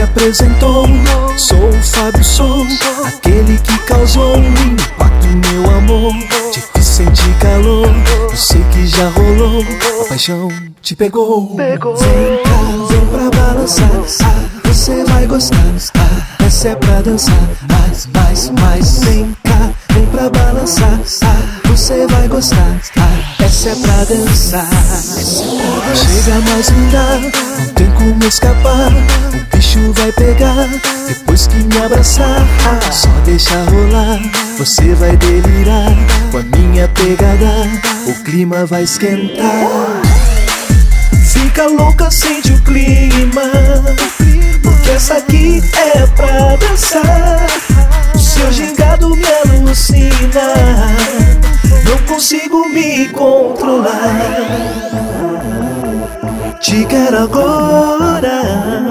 me apresentou. Sou o Fábio, sou aquele que causou um impacto, meu amor. Te fiz sentir calor, eu sei que já rolou. A paixão te pegou. Vem cá, vem pra balançar, você vai gostar. Essa é pra dançar, mais. Vem cá, vem pra balançar, você vai gostar. Essa é pra dançar. Chega mais linda, não tem como escapar. O bicho vai pegar depois que me abraçar. Só deixa rolar, você vai delirar. Com a minha pegada, o clima vai esquentar. Fica louca, sente o clima, porque essa aqui é pra dançar. O seu gingado me alucina, não consigo me controlar. Te quero agora,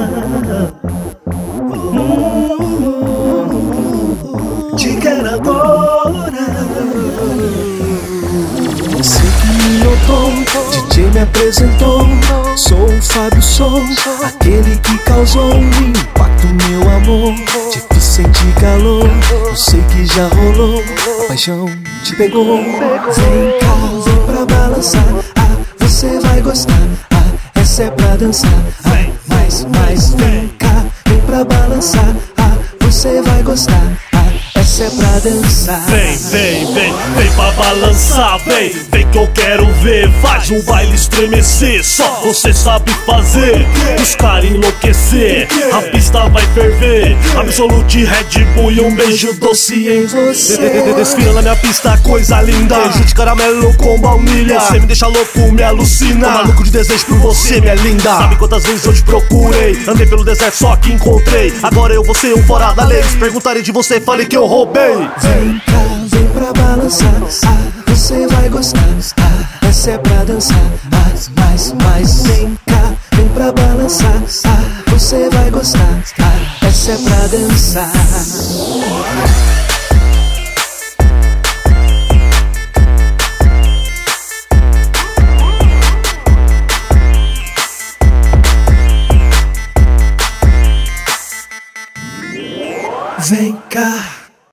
te quero agora. Você que me notou, DJ me apresentou. Sou o Fábio, sou aquele que causou um impacto, meu amor. Te fiz sentir calor, eu sei que já rolou. A paixão te pegou. Vem cá, vem pra balançar, você vai gostar. Essa é pra dançar, mais. Vem cá, vem pra balançar, você vai gostar. Essa é pra dançar. Vem pra balançar, vem que eu quero ver. Faz um baile estremecer, só você sabe fazer. Os caras enlouquecer, a pista vai ferver. Absolute Red Bull e um beijo doce em você. Desfila na minha pista, coisa linda. Beijo de caramelo com baunilha. Você me deixa louco, me alucina. Tô maluco de desejo por você, minha linda. Sabe quantas vezes eu te procurei? Andei pelo deserto, só que encontrei. Agora eu vou ser um fora da lei. Se perguntarem de você, falei que eu roubei. Vem cá, vem pra balançar, você vai gostar. Essa é pra dançar, mais. Vem cá, vem pra balançar, você vai gostar. Essa é pra dançar.